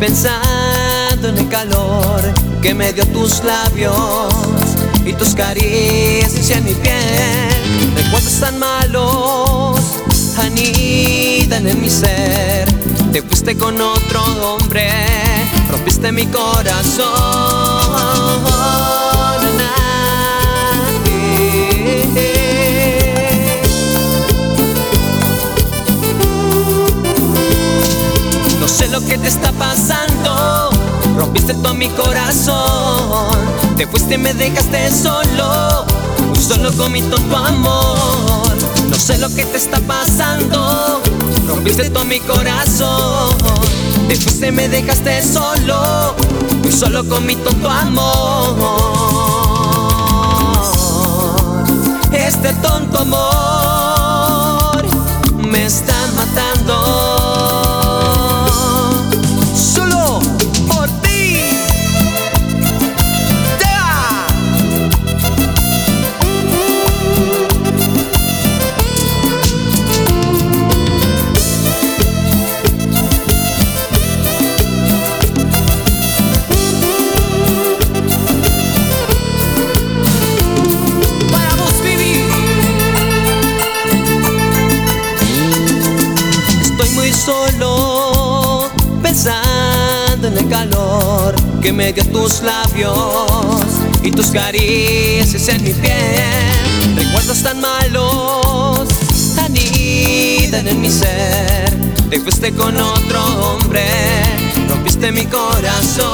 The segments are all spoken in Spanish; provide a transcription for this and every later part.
pensando en el calor que me dio tus labios y tus caricias en mi piel. Recuerdos tan malos anidan en mi ser. Te fuiste con otro hombre, rompiste mi corazón. No sé lo que te está pasando, rompiste todo mi corazón. Te fuiste y me dejaste solo, solo con mi tonto amor. No sé lo que te está pasando, rompiste todo mi corazón. Te fuiste y me dejaste solo, solo con mi tonto amor. Este tonto amor me está matando. Solo pensando en el calor que me dio tus labios y tus caricias en mi piel. Recuerdos tan malos anidan en mi ser. Te fuiste con otro hombre, rompiste mi corazón.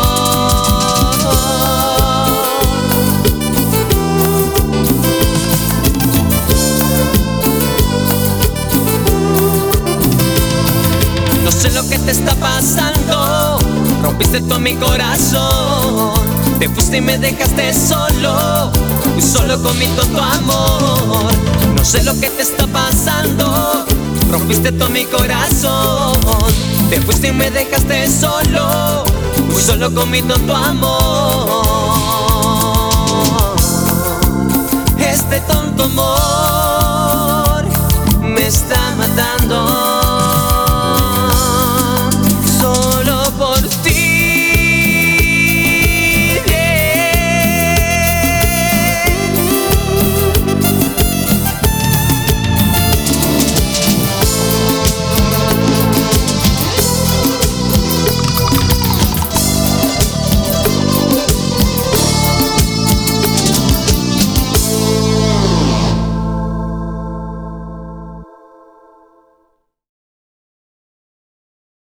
No sé lo que te está pasando, rompiste todo mi corazón. Te fuiste y me dejaste solo, solo con mi tonto amor. No sé lo que te está pasando, rompiste todo mi corazón. Te fuiste y me dejaste solo, solo con mi tonto amor. Este tonto amor me está matando.